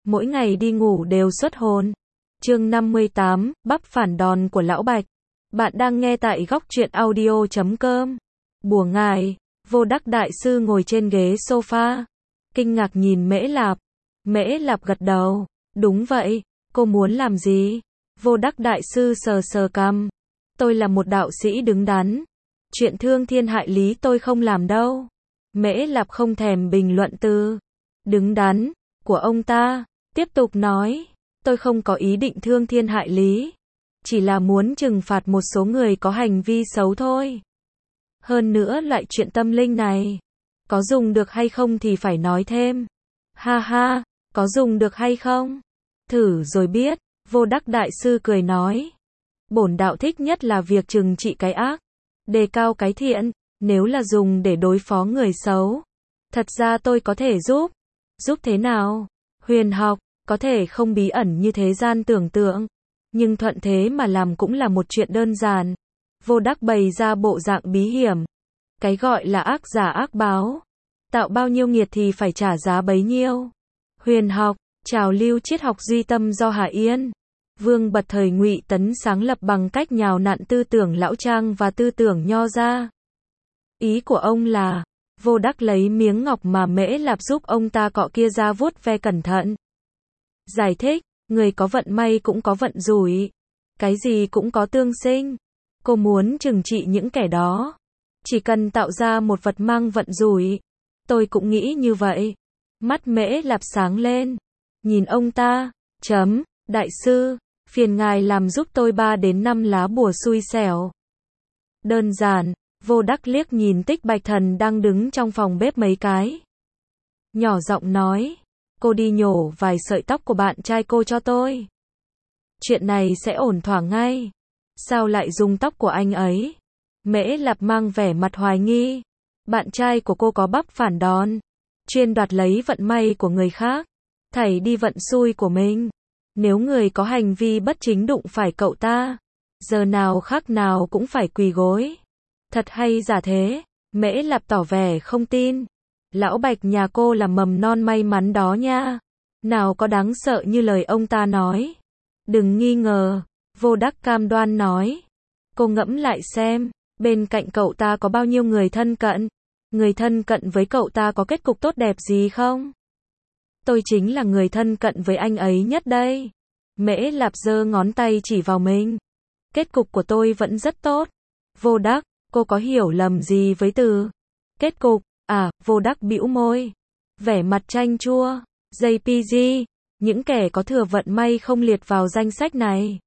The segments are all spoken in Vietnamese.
mỗi ngày đi ngủ đều xuất hồn. Chương 58, bắp phản đòn của Lão Bạch. Bạn đang nghe tại góc truyện audio.com. Bùa ngải, Vô Đắc đại sư ngồi trên ghế sofa, kinh ngạc nhìn Mễ Lạp. Mễ Lạp gật đầu, đúng vậy, cô muốn làm gì? Vô Đắc đại sư sờ sờ cằm. Tôi là một đạo sĩ đứng đắn. Chuyện thương thiên hại lý tôi không làm đâu. Mễ Lạp không thèm bình luận từ đứng đắn của ông ta, tiếp tục nói, tôi không có ý định thương thiên hại lý, chỉ là muốn trừng phạt một số người có hành vi xấu thôi. Hơn nữa loại chuyện tâm linh này, có dùng được hay không thì phải nói thêm. Ha ha, có dùng được hay không? Thử rồi biết, Vô Đắc đại sư cười nói. Bổn đạo thích nhất là việc trừng trị cái ác, đề cao cái thiện, nếu là dùng để đối phó người xấu. Thật ra tôi có thể giúp. Giúp thế nào? Huyền học, có thể không bí ẩn như thế gian tưởng tượng, nhưng thuận thế mà làm cũng là một chuyện đơn giản. Vô Đắc bày ra bộ dạng bí hiểm. Cái gọi là ác giả ác báo, tạo bao nhiêu nghiệt thì phải trả giá bấy nhiêu. Huyền học, trào lưu triết học duy tâm do Hà Yên, Vương Bật thời Ngụy Tấn sáng lập bằng cách nhào nặn tư tưởng lão Trang và tư tưởng Nho ra. Ý của ông là, Vô Đắc lấy miếng ngọc mà Mễ Lạp giúp ông ta cọ kia ra vuốt ve cẩn thận. Giải thích, người có vận may cũng có vận rủi. Cái gì cũng có tương sinh. Cô muốn trừng trị những kẻ đó, chỉ cần tạo ra một vật mang vận rủi. Tôi cũng nghĩ như vậy. Mắt Mễ Lạp sáng lên. Nhìn ông ta, đại sư, phiền ngài làm giúp tôi 3 đến 5 lá bùa xui xẻo. Đơn giản. Vô Đắc liếc nhìn Tích Bạch Thần đang đứng trong phòng bếp mấy cái. Nhỏ giọng nói, cô đi nhổ vài sợi tóc của bạn trai cô cho tôi. Chuyện này sẽ ổn thỏa ngay. Sao lại dùng tóc của anh ấy? Mễ Lạp mang vẻ mặt hoài nghi. Bạn trai của cô có bắp phản đòn, chuyên đoạt lấy vận may của người khác, thảy đi vận xui của mình. Nếu người có hành vi bất chính đụng phải cậu ta, giờ nào khác nào cũng phải quỳ gối. Thật hay giả thế? Mễ Lạp tỏ vẻ không tin. Lão Bạch nhà cô là mầm non may mắn đó nha. Nào có đáng sợ như lời ông ta nói. Đừng nghi ngờ, Vô Đắc cam đoan nói. Cô ngẫm lại xem, bên cạnh cậu ta có bao nhiêu người thân cận? Người thân cận với cậu ta có kết cục tốt đẹp gì không? Tôi chính là người thân cận với anh ấy nhất đây. Mễ Lạp giơ ngón tay chỉ vào mình. Kết cục của tôi vẫn rất tốt. Vô Đắc, cô có hiểu lầm gì với từ kết cục? À, Vô Đắc bĩu môi, vẻ mặt chanh chua. JPG, những kẻ có thừa vận may không liệt vào danh sách này.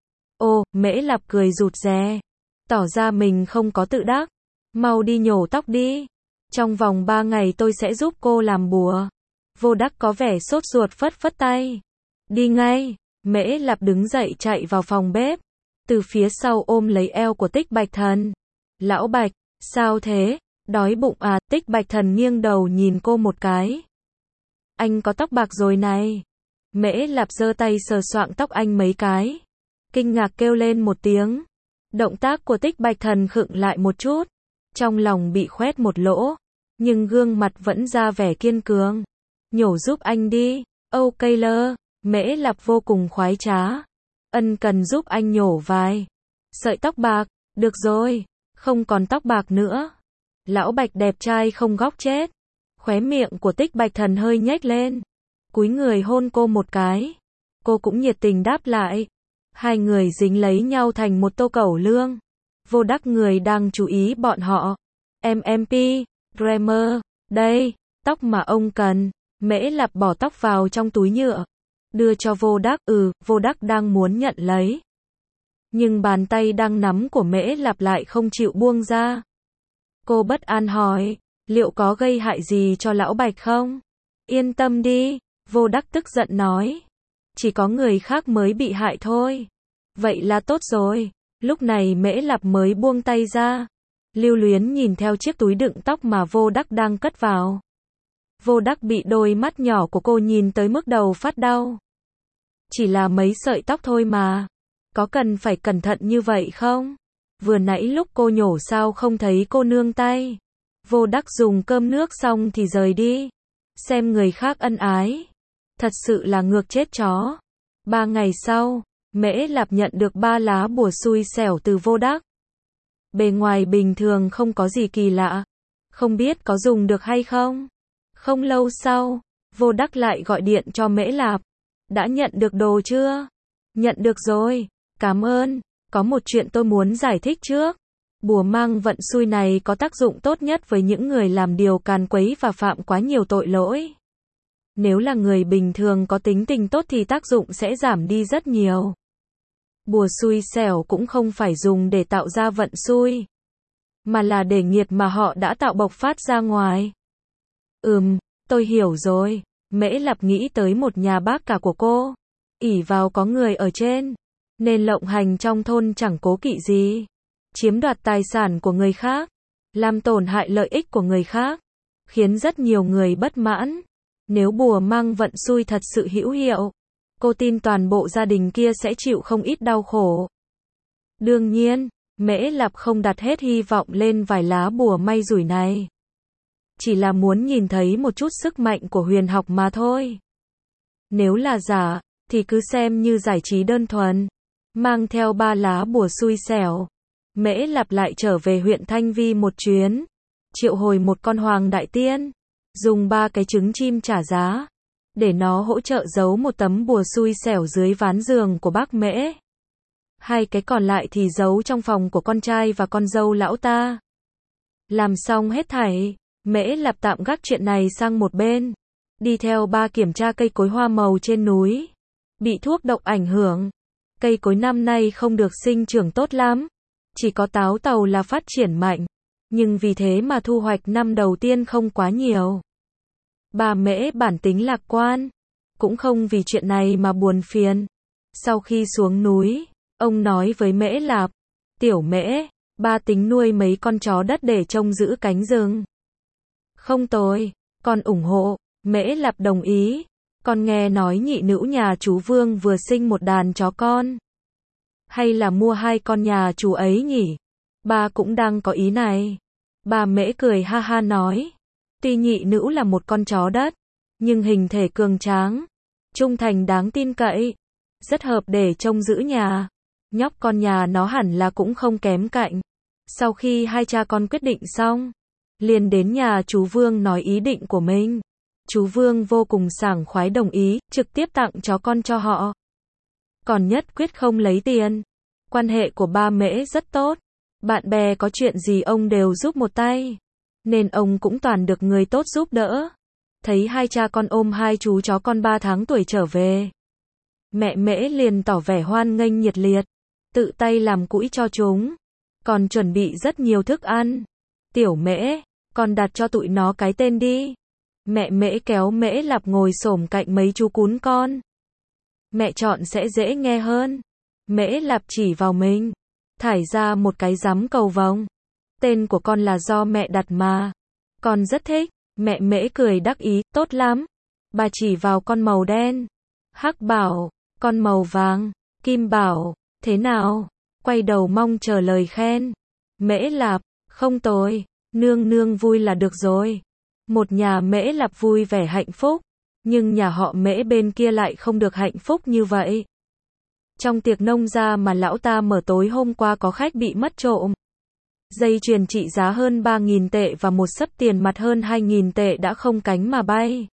Ô, Mễ Lạp cười rụt rè, tỏ ra mình không có tự đắc. Mau đi nhổ tóc đi. Trong vòng 3 ngày tôi sẽ giúp cô làm bùa. Vô Đắc có vẻ sốt ruột phất phất tay. Đi ngay. Mễ Lạp đứng dậy chạy vào phòng bếp, từ phía sau ôm lấy eo của Tích Bạch Thần. Lão Bạch, sao thế? Đói bụng à? Tích Bạch Thần nghiêng đầu nhìn cô một cái. Anh có tóc bạc rồi này. Mễ Lạp giơ tay sờ soạng tóc anh mấy cái, kinh ngạc kêu lên một tiếng. Động tác của Tích Bạch Thần khựng lại một chút, trong lòng bị khoét một lỗ, nhưng gương mặt vẫn ra vẻ kiên cường. Nhổ giúp anh đi. Ok lơ. Mễ Lạp vô cùng khoái trá. Ân cần giúp anh nhổ vài sợi tóc bạc. Được rồi, không còn tóc bạc nữa. Lão Bạch đẹp trai không góc chết. Khóe miệng của Tích Bạch Thần hơi nhếch lên, cúi người hôn cô một cái. Cô cũng nhiệt tình đáp lại. Hai người dính lấy nhau thành một tô cẩu lương. Vô Đắc người đang chú ý bọn họ. MMP, Grammar, đây, tóc mà ông cần. Mễ Lạp bỏ tóc vào trong túi nhựa, đưa cho Vô Đắc. Vô Đắc đang muốn nhận lấy, nhưng bàn tay đang nắm của Mễ Lạp lại không chịu buông ra. Cô bất an hỏi, liệu có gây hại gì cho Lão Bạch không? Yên tâm đi, Vô Đắc tức giận nói. Chỉ có người khác mới bị hại thôi. Vậy là tốt rồi. Lúc này Mễ Lạp mới buông tay ra, lưu luyến nhìn theo chiếc túi đựng tóc mà Vô Đắc đang cất vào. Vô Đắc bị đôi mắt nhỏ của cô nhìn tới mức đầu phát đau. Chỉ là mấy sợi tóc thôi mà, có cần phải cẩn thận như vậy không? Vừa nãy lúc cô nhổ sao không thấy cô nương tay? Vô Đắc dùng cơm nước xong thì rời đi. Xem người khác ân ái, Thật sự là ngược chết chó. 3 ngày sau, Mễ Lạp nhận được 3 lá bùa xui xẻo từ Vô Đắc. Bề ngoài bình thường không có gì kỳ lạ. Không biết có dùng được hay không? Không lâu sau, Vô Đắc lại gọi điện cho Mễ Lạp. Đã nhận được đồ chưa? Nhận được rồi. Cảm ơn. Có một chuyện tôi muốn giải thích trước. Bùa mang vận xui này có tác dụng tốt nhất với những người làm điều càn quấy và phạm quá nhiều tội lỗi. Nếu là người bình thường có tính tình tốt thì tác dụng sẽ giảm đi rất nhiều. Bùa xui xẻo cũng không phải dùng để tạo ra vận xui, mà là để nghiệt mà họ đã tạo bộc phát ra ngoài. Tôi hiểu rồi. Mễ Lạp nghĩ tới một nhà bác cả của cô. Ỷ vào có người ở trên, nên lộng hành trong thôn chẳng cố kỵ gì. Chiếm đoạt tài sản của người khác, làm tổn hại lợi ích của người khác, khiến rất nhiều người bất mãn. Nếu bùa mang vận xui thật sự hữu hiệu, cô tin toàn bộ gia đình kia sẽ chịu không ít đau khổ. Đương nhiên, Mễ Lạp không đặt hết hy vọng lên vài lá bùa may rủi này. Chỉ là muốn nhìn thấy một chút sức mạnh của huyền học mà thôi. Nếu là giả, thì cứ xem như giải trí đơn thuần. Mang theo 3 lá bùa xui xẻo, Mễ Lạp lại trở về huyện Thanh Vi một chuyến. Triệu hồi một con hoàng đại tiên, dùng 3 cái trứng chim trả giá, để nó hỗ trợ giấu một tấm bùa xui xẻo dưới ván giường của bác Mễ. 2 cái còn lại thì giấu trong phòng của con trai và con dâu lão ta. Làm xong hết thảy, Mễ Lạp tạm gác chuyện này sang một bên, đi theo ba kiểm tra cây cối hoa màu trên núi. Bị thuốc độc ảnh hưởng, cây cối năm nay không được sinh trưởng tốt lắm, chỉ có táo tàu là phát triển mạnh, nhưng vì thế mà thu hoạch năm đầu tiên không quá nhiều. Bà Mễ bản tính lạc quan, cũng không vì chuyện này mà buồn phiền. Sau khi xuống núi, ông nói với Mễ Lạp, tiểu Mễ, ba tính nuôi mấy con chó đất để trông giữ cánh rừng. Không tồi, con ủng hộ. Mễ Lạp đồng ý. Con nghe nói nhị nữ nhà chú Vương vừa sinh một đàn chó con. Hay là mua 2 con nhà chú ấy nhỉ? Ba cũng đang có ý này. Bà Mễ cười ha ha nói. Tuy nhị nữ là một con chó đất, nhưng hình thể cường tráng, trung thành đáng tin cậy, rất hợp để trông giữ nhà. Nhóc con nhà nó hẳn là cũng không kém cạnh. Sau khi hai cha con quyết định xong, liền đến nhà chú Vương nói ý định của mình. Chú Vương vô cùng sảng khoái đồng ý, trực tiếp tặng chó con cho họ. Còn nhất quyết không lấy tiền. Quan hệ của ba Mễ rất tốt. Bạn bè có chuyện gì ông đều giúp một tay. Nên ông cũng toàn được người tốt giúp đỡ. Thấy hai cha con ôm 2 chú chó con 3 tháng tuổi trở về, mẹ Mễ liền tỏ vẻ hoan nghênh nhiệt liệt, tự tay làm củi cho chúng, còn chuẩn bị rất nhiều thức ăn. Tiểu Mễ, con đặt cho tụi nó cái tên đi. Mẹ Mễ kéo Mễ Lạp ngồi xổm cạnh mấy chú cún con. Mẹ chọn sẽ dễ nghe hơn. Mễ Lạp chỉ vào mình, thải ra một cái rắm cầu vồng. Tên của con là do mẹ đặt mà. Con rất thích. Mẹ Mễ cười đắc ý, tốt lắm. Bà chỉ vào con màu đen. Hắc bảo, con màu vàng. Kim bảo, thế nào? Quay đầu mong chờ lời khen. Mễ Lạp, không tồi. Nương nương vui là được rồi. Một nhà Mễ Lạp vui vẻ hạnh phúc, nhưng nhà họ Mễ bên kia lại không được hạnh phúc như vậy. Trong tiệc nông gia mà lão ta mở tối hôm qua có khách bị mất trộm. Dây chuyền trị giá hơn 3.000 tệ và một xấp tiền mặt hơn 2.000 tệ đã không cánh mà bay.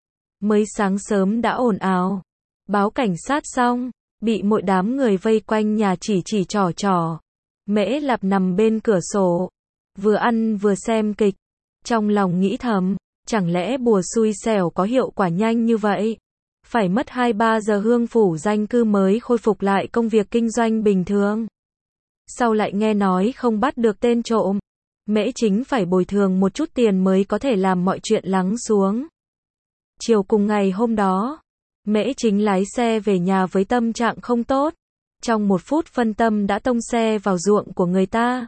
Mới sáng sớm đã ồn ào, báo cảnh sát xong, bị một đám người vây quanh nhà chỉ trỏ. Mễ Lạp nằm bên cửa sổ, vừa ăn vừa xem kịch, trong lòng nghĩ thầm, chẳng lẽ bùa xui xẻo có hiệu quả nhanh như vậy? Phải mất 2-3 giờ Hương phủ danh cư mới khôi phục lại công việc kinh doanh bình thường. Sau lại nghe nói không bắt được tên trộm, Mễ Chính phải bồi thường một chút tiền mới có thể làm mọi chuyện lắng xuống. Chiều cùng ngày hôm đó, Mễ Chính lái xe về nhà với tâm trạng không tốt. Trong 1 phút phân tâm đã tông xe vào ruộng của người ta.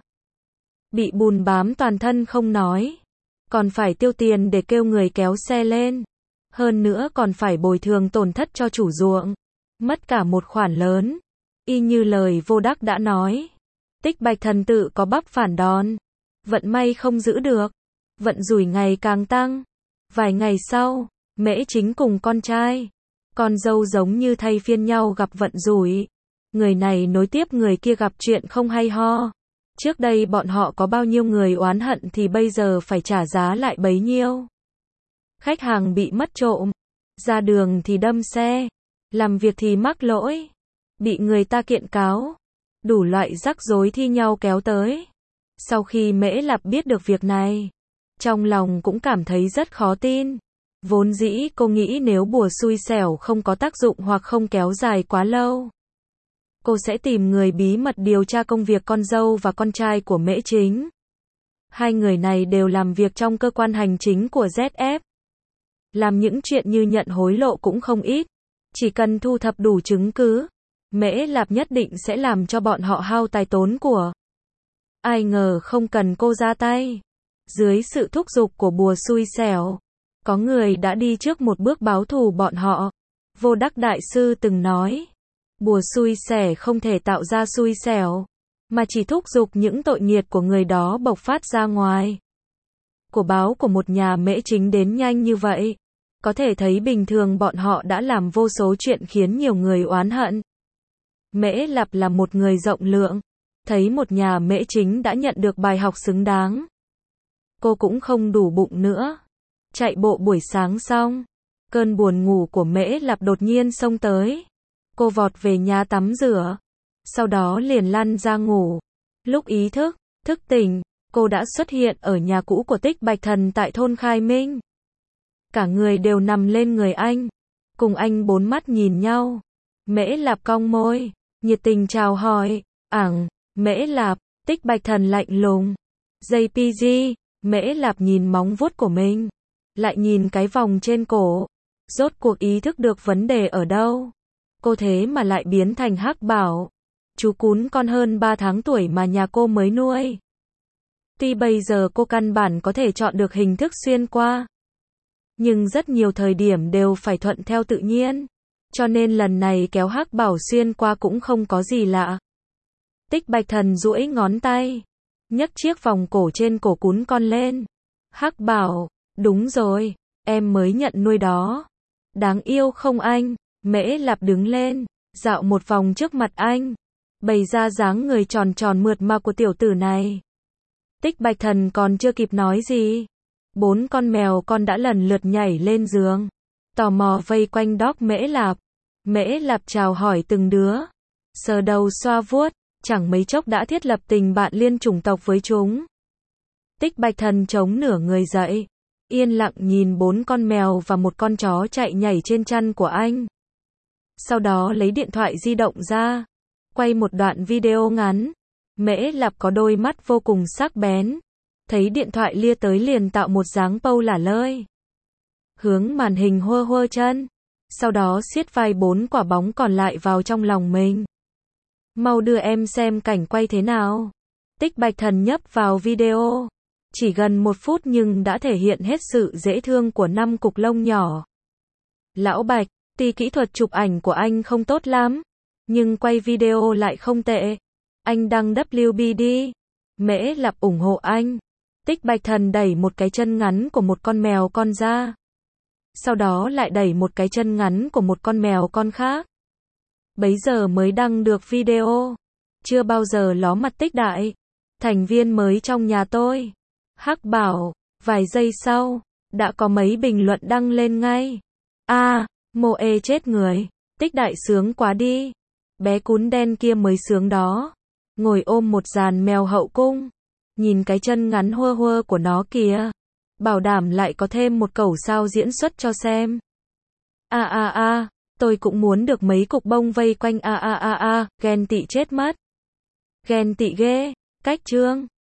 Bị bùn bám toàn thân không nói, còn phải tiêu tiền để kêu người kéo xe lên. Hơn nữa còn phải bồi thường tổn thất cho chủ ruộng. Mất cả một khoản lớn. Y như lời Vô Đắc đã nói. Tích Bạch thần tự có bắp phản đòn. Vận may không giữ được. Vận rủi ngày càng tăng. Vài ngày sau, Mễ Chính cùng con trai Con dâu giống như thay phiên nhau gặp vận rủi. Người này nối tiếp người kia gặp chuyện không hay ho. Trước đây bọn họ có bao nhiêu người oán hận thì bây giờ phải trả giá lại bấy nhiêu. Khách hàng bị mất trộm, ra đường thì đâm xe, làm việc thì mắc lỗi, bị người ta kiện cáo, đủ loại rắc rối thi nhau kéo tới. Sau khi Mễ Lạp biết được việc này, trong lòng cũng cảm thấy rất khó tin. Vốn dĩ cô nghĩ nếu bùa xui xẻo không có tác dụng hoặc không kéo dài quá lâu, cô sẽ tìm người bí mật điều tra công việc con dâu và con trai của Mễ Chính. Hai người này đều làm việc trong cơ quan hành chính của ZF. Làm những chuyện như nhận hối lộ cũng không ít. Chỉ cần thu thập đủ chứng cứ, Mễ Lạp nhất định sẽ làm cho bọn họ hao tài tốn của. Ai ngờ không cần cô ra tay. Dưới sự thúc giục của bùa xui xẻo, có người đã đi trước một bước báo thù bọn họ. Vô Đắc Đại Sư từng nói, bùa xui xẻo không thể tạo ra xui xẻo, mà chỉ thúc giục những tội nghiệt của người đó bộc phát ra ngoài. Của báo của một nhà Mễ Chính đến nhanh như vậy, có thể thấy bình thường bọn họ đã làm vô số chuyện khiến nhiều người oán hận. Mễ Lạp là một người rộng lượng, thấy một nhà Mễ Chính đã nhận được bài học xứng đáng. Cô cũng không đủ bụng nữa. Chạy bộ buổi sáng xong, cơn buồn ngủ của Mễ Lạp đột nhiên xông tới. Cô vọt về nhà tắm rửa, sau đó liền lăn ra ngủ. Lúc ý thức tỉnh, cô đã xuất hiện ở nhà cũ của Tích Bạch Thần tại thôn Khai Minh. Cả người đều nằm lên người anh, cùng anh bốn mắt nhìn nhau. Mễ Lạp cong môi, nhiệt tình chào hỏi, Mễ Lạp, Tích Bạch Thần lạnh lùng. JPG, Mễ Lạp nhìn móng vuốt của mình, lại nhìn cái vòng trên cổ. Rốt cuộc ý thức được vấn đề ở đâu. Cô thế mà lại biến thành Hắc Bảo, chú cún con hơn 3 tháng tuổi mà nhà cô mới nuôi. Tuy bây giờ cô căn bản có thể chọn được hình thức xuyên qua, nhưng rất nhiều thời điểm đều phải thuận theo tự nhiên. Cho nên lần này kéo Hắc Bảo xuyên qua cũng không có gì lạ. Tích Bạch Thần duỗi ngón tay, nhấc chiếc vòng cổ trên cổ cún con lên. Hắc Bảo, đúng rồi, em mới nhận nuôi đó. Đáng yêu không anh? Mễ Lạp đứng lên, dạo một vòng trước mặt anh, bày ra dáng người tròn tròn mượt mà của tiểu tử này. Tích Bạch Thần còn chưa kịp nói gì, 4 con mèo con đã lần lượt nhảy lên giường, tò mò vây quanh dog Mễ Lạp. Mễ Lạp chào hỏi từng đứa, sờ đầu xoa vuốt, chẳng mấy chốc đã thiết lập tình bạn liên chủng tộc với chúng. Tích Bạch Thần chống nửa người dậy, yên lặng nhìn 4 con mèo và một con chó chạy nhảy trên chăn của anh. Sau đó lấy điện thoại di động ra, quay một đoạn video ngắn. Mễ Lạp có đôi mắt vô cùng sắc bén, thấy điện thoại lia tới liền tạo một dáng pâu lả lơi, hướng màn hình hơ chân, sau đó siết vai 4 quả bóng còn lại vào trong lòng mình. Mau đưa em xem cảnh quay thế nào. Tích Bạch Thần nhấp vào video, chỉ gần 1 phút nhưng đã thể hiện hết sự dễ thương của 5 cục lông nhỏ. Lão Bạch, tuy kỹ thuật chụp ảnh của anh không tốt lắm, nhưng quay video lại không tệ. Anh đăng WBD. Mễ Lạp ủng hộ anh. Tích Bạch Thần đẩy một cái chân ngắn của một con mèo con ra, sau đó lại đẩy một cái chân ngắn của một con mèo con khác. Bấy giờ mới đăng được video. Chưa bao giờ ló mặt Tích đại, thành viên mới trong nhà tôi. Hắc Bảo, vài giây sau, đã có mấy bình luận đăng lên ngay. Mô ê chết người, Tích đại sướng quá đi. Bé cún đen kia mới sướng đó. Ngồi ôm một dàn mèo hậu cung, nhìn cái chân ngắn hơ của nó kìa. Bảo đảm lại có thêm một cẩu sao diễn xuất cho xem. Tôi cũng muốn được mấy cục bông vây quanh ghen tị chết mất. Ghen tị ghê, cách chương.